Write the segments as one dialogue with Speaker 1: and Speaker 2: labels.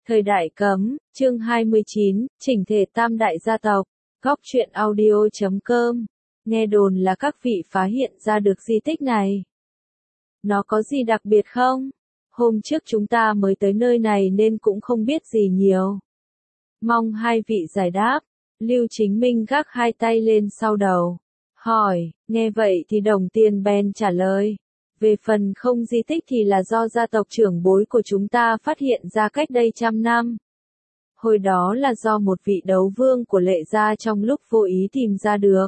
Speaker 1: Thời đại cấm, chương 29, chỉnh thể tam đại gia tộc, góc truyện audio.com. Nghe đồn là các vị phá hiện ra được di tích này. Nó có gì đặc biệt không? Hôm trước chúng ta mới tới nơi này nên cũng không biết gì nhiều. Mong hai vị giải đáp. Lưu Chính Minh gác hai tay lên sau đầu. Hỏi, nghe vậy thì Đồng Tiền bèn trả lời. Về phần không di tích thì là do gia tộc trưởng bối của chúng ta phát hiện ra cách đây 100 năm. Hồi đó là do một vị đấu vương của Lệ gia trong lúc vô ý tìm ra được.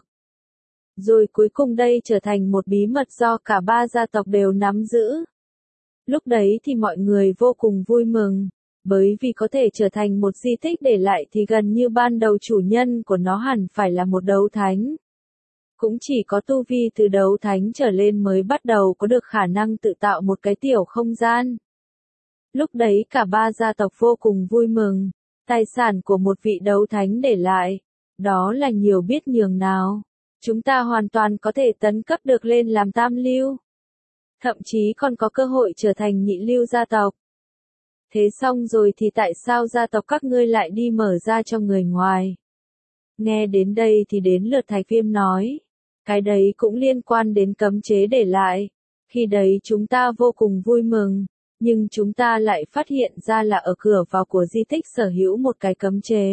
Speaker 1: Rồi cuối cùng đây trở thành một bí mật do cả ba gia tộc đều nắm giữ. Lúc đấy thì mọi người vô cùng vui mừng, bởi vì có thể trở thành một di tích để lại thì gần như ban đầu chủ nhân của nó hẳn phải là một đấu thánh. Cũng chỉ có tu vi từ đấu thánh trở lên mới bắt đầu có được khả năng tự tạo một cái tiểu không gian. Lúc đấy cả ba gia tộc vô cùng vui mừng, tài sản của một vị đấu thánh để lại, đó là nhiều biết nhường nào. Chúng ta hoàn toàn có thể tấn cấp được lên làm tam lưu. Thậm chí còn có cơ hội trở thành nhị lưu gia tộc. Thế xong rồi thì tại sao gia tộc các ngươi lại đi mở ra cho người ngoài? Nghe đến đây thì đến lượt Thạch Viêm nói. Cái đấy cũng liên quan đến cấm chế để lại. Khi đấy chúng ta vô cùng vui mừng, nhưng chúng ta lại phát hiện ra là ở cửa vào của di tích sở hữu một cái cấm chế.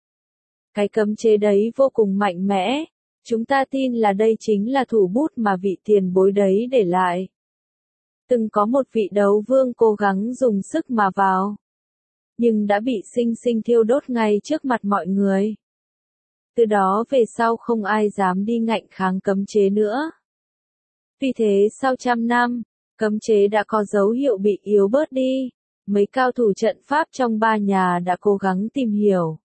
Speaker 1: Cái cấm chế đấy vô cùng mạnh mẽ. Chúng ta tin là đây chính là thủ bút mà vị tiền bối đấy để lại. Từng có một vị đấu vương cố gắng dùng sức mà vào, nhưng đã bị sinh sinh thiêu đốt ngay trước mặt mọi người. Từ đó về sau không ai dám đi ngạnh kháng cấm chế nữa. Vì thế sau 100 năm, cấm chế đã có dấu hiệu bị yếu bớt đi. Mấy cao thủ trận pháp trong ba nhà đã cố gắng tìm hiểu,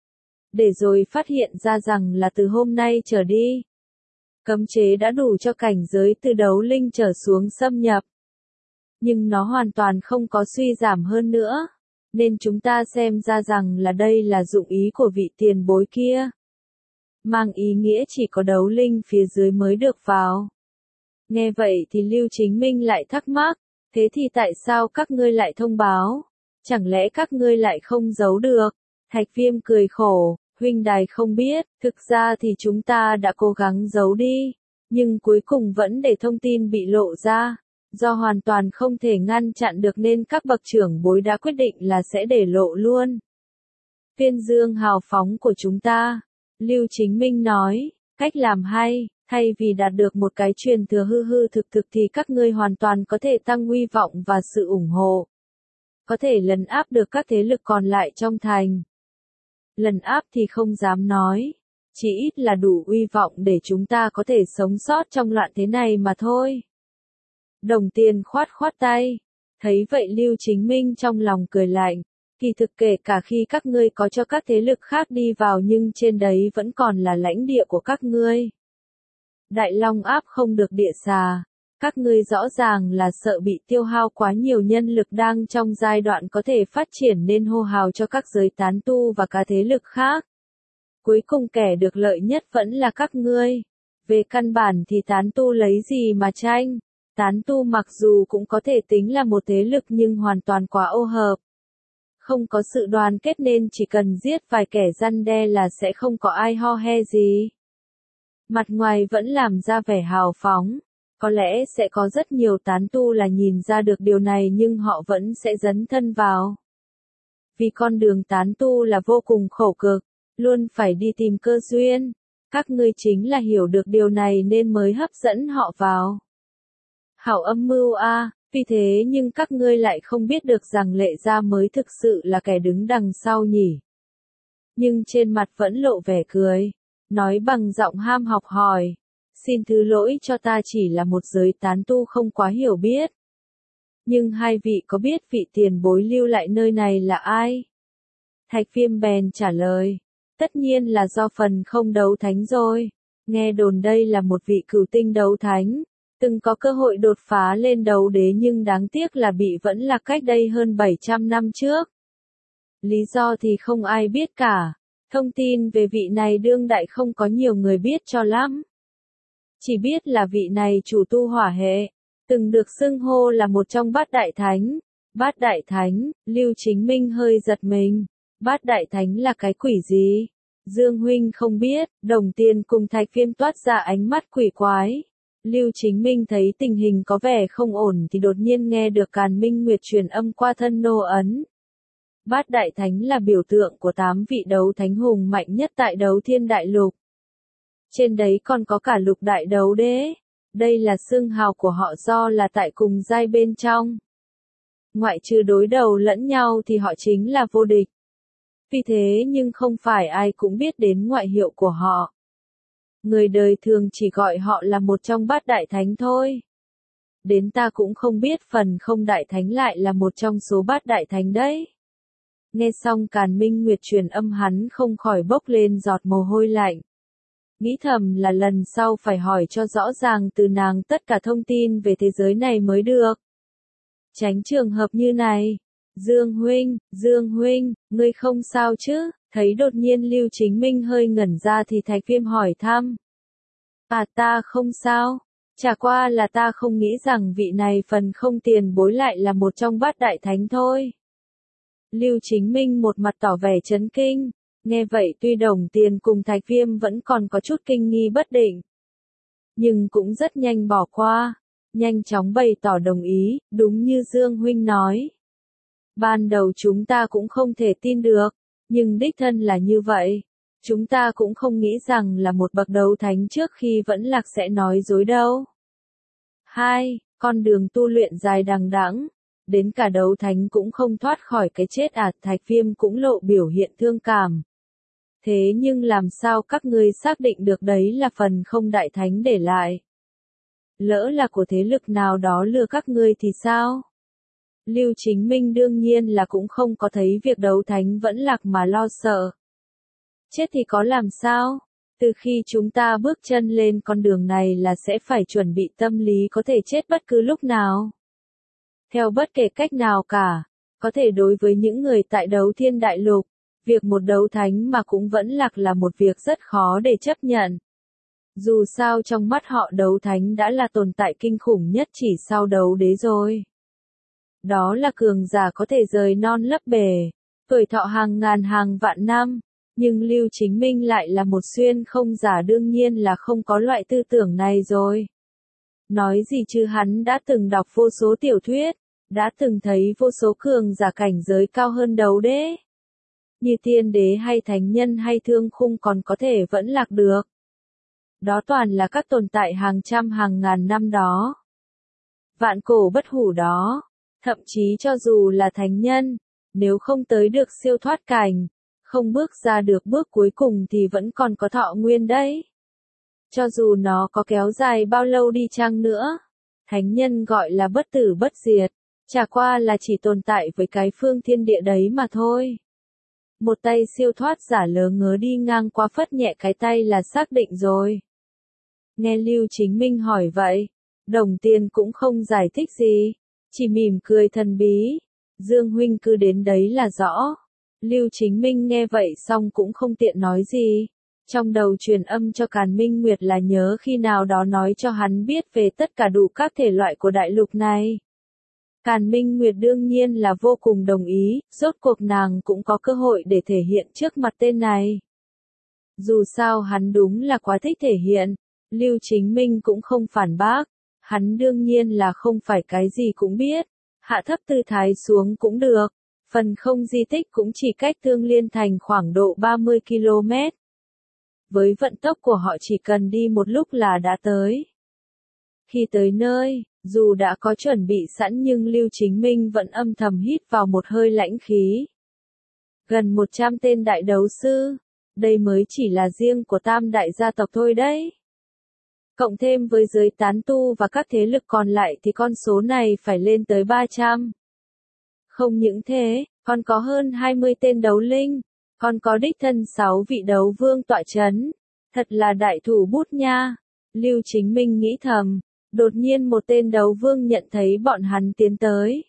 Speaker 1: để rồi phát hiện ra rằng là từ hôm nay trở đi, cấm chế đã đủ cho cảnh giới từ đấu linh trở xuống xâm nhập. Nhưng nó hoàn toàn không có suy giảm hơn nữa, nên chúng ta xem ra rằng là đây là dụng ý của vị tiền bối kia. Mang ý nghĩa chỉ có đấu linh phía dưới mới được vào. Nghe vậy thì Lưu Chính Minh lại thắc mắc, thế thì tại sao các ngươi lại thông báo? Chẳng lẽ các ngươi lại không giấu được? Thạch Viêm cười khổ, huynh đài không biết, thực ra thì chúng ta đã cố gắng giấu đi, nhưng cuối cùng vẫn để thông tin bị lộ ra. Do hoàn toàn không thể ngăn chặn được nên các bậc trưởng bối đã quyết định là sẽ để lộ luôn. Tuyên dương hào phóng của chúng ta. Lưu Chính Minh nói, cách làm hay, thay vì đạt được một cái truyền thừa hư hư thực thực thì các ngươi hoàn toàn có thể tăng uy vọng và sự ủng hộ. Có thể lấn áp được các thế lực còn lại trong thành. Lấn áp thì không dám nói, chỉ ít là đủ uy vọng để chúng ta có thể sống sót trong loạn thế này mà thôi. Đồng Tiền khoát khoát tay. Thấy vậy Lưu Chính Minh trong lòng cười lạnh. Kỳ thực kể cả khi các ngươi có cho các thế lực khác đi vào nhưng trên đấy vẫn còn là lãnh địa của các ngươi. Đại Long áp không được địa xà. Các ngươi rõ ràng là sợ bị tiêu hao quá nhiều nhân lực đang trong giai đoạn có thể phát triển nên hô hào cho các giới tán tu và các thế lực khác. Cuối cùng kẻ được lợi nhất vẫn là các ngươi. Về căn bản thì tán tu lấy gì mà tranh? Tán tu mặc dù cũng có thể tính là một thế lực nhưng hoàn toàn quá ô hợp. Không có sự đoàn kết nên chỉ cần giết vài kẻ răn đe là sẽ không có ai ho he gì. Mặt ngoài vẫn làm ra vẻ hào phóng. Có lẽ sẽ có rất nhiều tán tu là nhìn ra được điều này nhưng họ vẫn sẽ dấn thân vào. Vì con đường tán tu là vô cùng khổ cực, luôn phải đi tìm cơ duyên. Các ngươi chính là hiểu được điều này nên mới hấp dẫn họ vào. Hảo âm mưu a, vì thế nhưng các ngươi lại không biết được rằng Lệ gia mới thực sự là kẻ đứng đằng sau nhỉ. Nhưng trên mặt vẫn lộ vẻ cười, nói bằng giọng ham học hỏi. Xin thứ lỗi cho ta chỉ là một giới tán tu không quá hiểu biết. Nhưng hai vị có biết vị tiền bối lưu lại nơi này là ai? Thạch Viêm bèn trả lời. Tất nhiên là do phần không đấu thánh rồi. Nghe đồn đây là một vị cửu tinh đấu thánh. Từng có cơ hội đột phá lên đấu đế nhưng đáng tiếc là bị vẫn lạc cách đây hơn 700 năm trước. Lý do thì không ai biết cả. Thông tin về vị này đương đại không có nhiều người biết cho lắm. Chỉ biết là vị này chủ tu hỏa hệ, từng được xưng hô là một trong bát đại thánh, Bát Đại Thánh, Lưu Chính Minh hơi giật mình. Bát Đại Thánh là cái quỷ gì? Dương huynh không biết, Đồng Tiền cùng Thạch Viêm toát ra ánh mắt quỷ quái. Lưu Chính Minh thấy tình hình có vẻ không ổn thì đột nhiên nghe được Càn Minh Nguyệt truyền âm qua thân nô ấn. Bát Đại Thánh là biểu tượng của 8 vị đấu thánh hùng mạnh nhất tại đấu thiên đại lục. Trên đấy còn có cả lục đại đấu đế. Đây là xưng hào của họ do là tại cùng giai bên trong. Ngoại trừ đối đầu lẫn nhau thì họ chính là vô địch. Vì thế nhưng không phải ai cũng biết đến ngoại hiệu của họ. Người đời thường chỉ gọi họ là một trong bát đại thánh thôi. Đến ta cũng không biết phần không đại thánh lại là một trong số bát đại thánh đấy. Nghe xong Càn Minh Nguyệt truyền âm hắn không khỏi bốc lên giọt mồ hôi lạnh. Nghĩ thầm là lần sau phải hỏi cho rõ ràng từ nàng tất cả thông tin về thế giới này mới được. Tránh trường hợp như này. Dương huynh, ngươi không sao chứ? Thấy đột nhiên Lưu Chính Minh hơi ngẩn ra thì Thạch Viêm hỏi thăm. À ta không sao. Chả qua là ta không nghĩ rằng vị này phần không tiền bối lại là một trong bát đại thánh thôi. Lưu Chính Minh một mặt tỏ vẻ chấn kinh. Nghe vậy tuy Đồng Tiền cùng Thạch Viêm vẫn còn có chút kinh nghi bất định. Nhưng cũng rất nhanh bỏ qua. Nhanh chóng bày tỏ đồng ý, đúng như Dương huynh nói. Ban đầu chúng ta cũng không thể tin được, nhưng đích thân là như vậy. Chúng ta cũng không nghĩ rằng là một bậc đấu thánh trước khi vẫn lạc sẽ nói dối đâu. 2. Con đường tu luyện dài đằng đẵng, đến cả đấu thánh cũng không thoát khỏi cái chết à? Thạch Viêm cũng lộ biểu hiện thương cảm. Thế nhưng làm sao các ngươi xác định được đấy là phần không đại thánh để lại? Lỡ là của thế lực nào đó lừa các ngươi thì sao? Lưu Chính Minh đương nhiên là cũng không có thấy việc đấu thánh vẫn lạc mà lo sợ. Chết thì có làm sao? Từ khi chúng ta bước chân lên con đường này là sẽ phải chuẩn bị tâm lý có thể chết bất cứ lúc nào. Theo bất kể cách nào cả, có thể đối với những người tại đấu thiên đại lục, việc một đấu thánh mà cũng vẫn lạc là một việc rất khó để chấp nhận. Dù sao trong mắt họ đấu thánh đã là tồn tại kinh khủng nhất chỉ sau đấu đế rồi. Đó là cường giả có thể rời non lấp bể, tuổi thọ hàng ngàn hàng vạn năm, nhưng Lưu Chính Minh lại là một xuyên không giả đương nhiên là không có loại tư tưởng này rồi. Nói gì chứ hắn đã từng đọc vô số tiểu thuyết, đã từng thấy vô số cường giả cảnh giới cao hơn đấu đế. Như tiên đế hay thánh nhân hay thương khung còn có thể vẫn lạc được. Đó toàn là các tồn tại hàng trăm hàng ngàn năm đó. Vạn cổ bất hủ đó. Thậm chí cho dù là thánh nhân, nếu không tới được siêu thoát cảnh, không bước ra được bước cuối cùng thì vẫn còn có thọ nguyên đấy. Cho dù nó có kéo dài bao lâu đi chăng nữa, thánh nhân gọi là bất tử bất diệt, chả qua là chỉ tồn tại với cái phương thiên địa đấy mà thôi. Một tay siêu thoát giả lớ ngớ đi ngang qua phất nhẹ cái tay là xác định rồi. Nghe Lưu Chính Minh hỏi vậy, Đồng Tiền cũng không giải thích gì. Chỉ mỉm cười thần bí. Dương huynh cứ đến đấy là rõ. Lưu Chính Minh nghe vậy xong cũng không tiện nói gì. Trong đầu truyền âm cho Càn Minh Nguyệt là nhớ khi nào đó nói cho hắn biết về tất cả đủ các thể loại của đại lục này. Càn Minh Nguyệt đương nhiên là vô cùng đồng ý, rốt cuộc nàng cũng có cơ hội để thể hiện trước mặt tên này. Dù sao hắn đúng là quá thích thể hiện, Lưu Chính Minh cũng không phản bác. Hắn đương nhiên là không phải cái gì cũng biết, hạ thấp tư thái xuống cũng được, phần không di tích cũng chỉ cách Thương Liên Thành khoảng độ 30 km. Với vận tốc của họ chỉ cần đi một lúc là đã tới. Khi tới nơi, dù đã có chuẩn bị sẵn nhưng Lưu Chính Minh vẫn âm thầm hít vào một hơi lãnh khí. Gần 100 tên đại đấu sư, đây mới chỉ là riêng của tam đại gia tộc thôi đấy. Cộng thêm với giới tán tu và các thế lực còn lại thì con số này phải lên tới 300. Không những thế, còn có hơn 20 tên đấu linh, còn có đích thân 6 vị đấu vương tọa chấn. Thật là đại thủ bút nha. Lưu Chính Minh nghĩ thầm, đột nhiên một tên đấu vương nhận thấy bọn hắn tiến tới.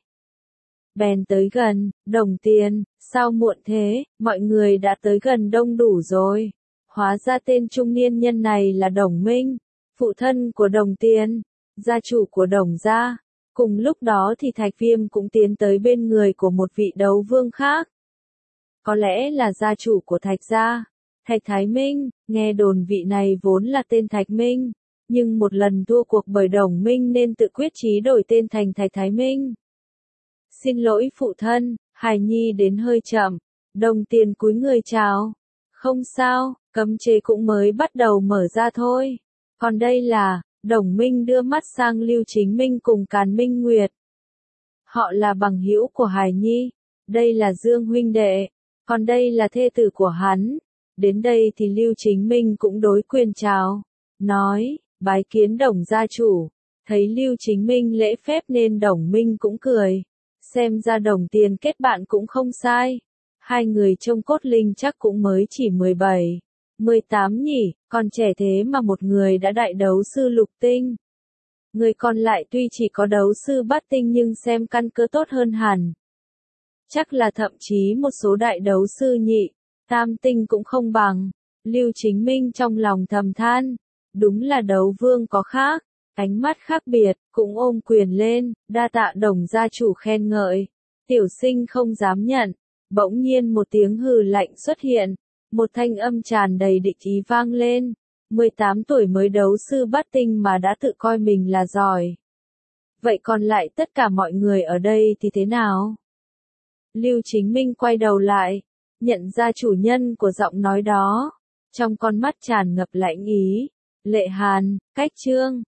Speaker 1: Bèn tới gần, Đồng Tiền, sao muộn thế, mọi người đã tới gần đông đủ rồi. Hóa ra tên trung niên nhân này là Đồng Minh. Phụ thân của Đồng Tiền, gia chủ của Đồng gia. Cùng lúc đó thì Thạch Viêm cũng tiến tới bên người của một vị đấu vương khác. Có lẽ là gia chủ của Thạch gia, Thạch Thái Minh, nghe đồn vị này vốn là tên Thạch Minh, nhưng một lần thua cuộc bởi Đồng Minh nên tự quyết chí đổi tên thành Thạch Thái Minh. Xin lỗi phụ thân, hài nhi đến hơi chậm, Đồng Tiền cúi người chào. Không sao, cấm chế cũng mới bắt đầu mở ra thôi. Còn đây là, Đồng Minh đưa mắt sang Lưu Chính Minh cùng Càn Minh Nguyệt. Họ là bằng hữu của hài nhi, đây là Dương huynh đệ, còn đây là thê tử của hắn. Đến đây thì Lưu Chính Minh cũng đối quyền chào, nói, bái kiến Đồng gia chủ. Thấy Lưu Chính Minh lễ phép nên Đồng Minh cũng cười, xem ra Đồng Tiền kết bạn cũng không sai. Hai người trông cốt linh chắc cũng mới chỉ 17, 18 nhỉ, còn trẻ thế mà một người đã đại đấu sư lục tinh. Người còn lại tuy chỉ có đấu sư bát tinh nhưng xem căn cơ tốt hơn hẳn. Chắc là thậm chí một số đại đấu sư nhị, tam tinh cũng không bằng. Lưu Chính Minh trong lòng thầm than, đúng là đấu vương có khác, ánh mắt khác biệt, cũng ôm quyền lên, đa tạ Đồng gia chủ khen ngợi. Tiểu sinh không dám nhận. Bỗng nhiên một tiếng hừ lạnh xuất hiện, một thanh âm tràn đầy địch ý vang lên. 18 tuổi mới đấu sư bát tinh mà đã tự coi mình là giỏi. Vậy còn lại tất cả mọi người ở đây thì thế nào? Lưu Chính Minh quay đầu lại, nhận ra chủ nhân của giọng nói đó. Trong con mắt tràn ngập lãnh ý. Lệ Hàn, Cách Trương,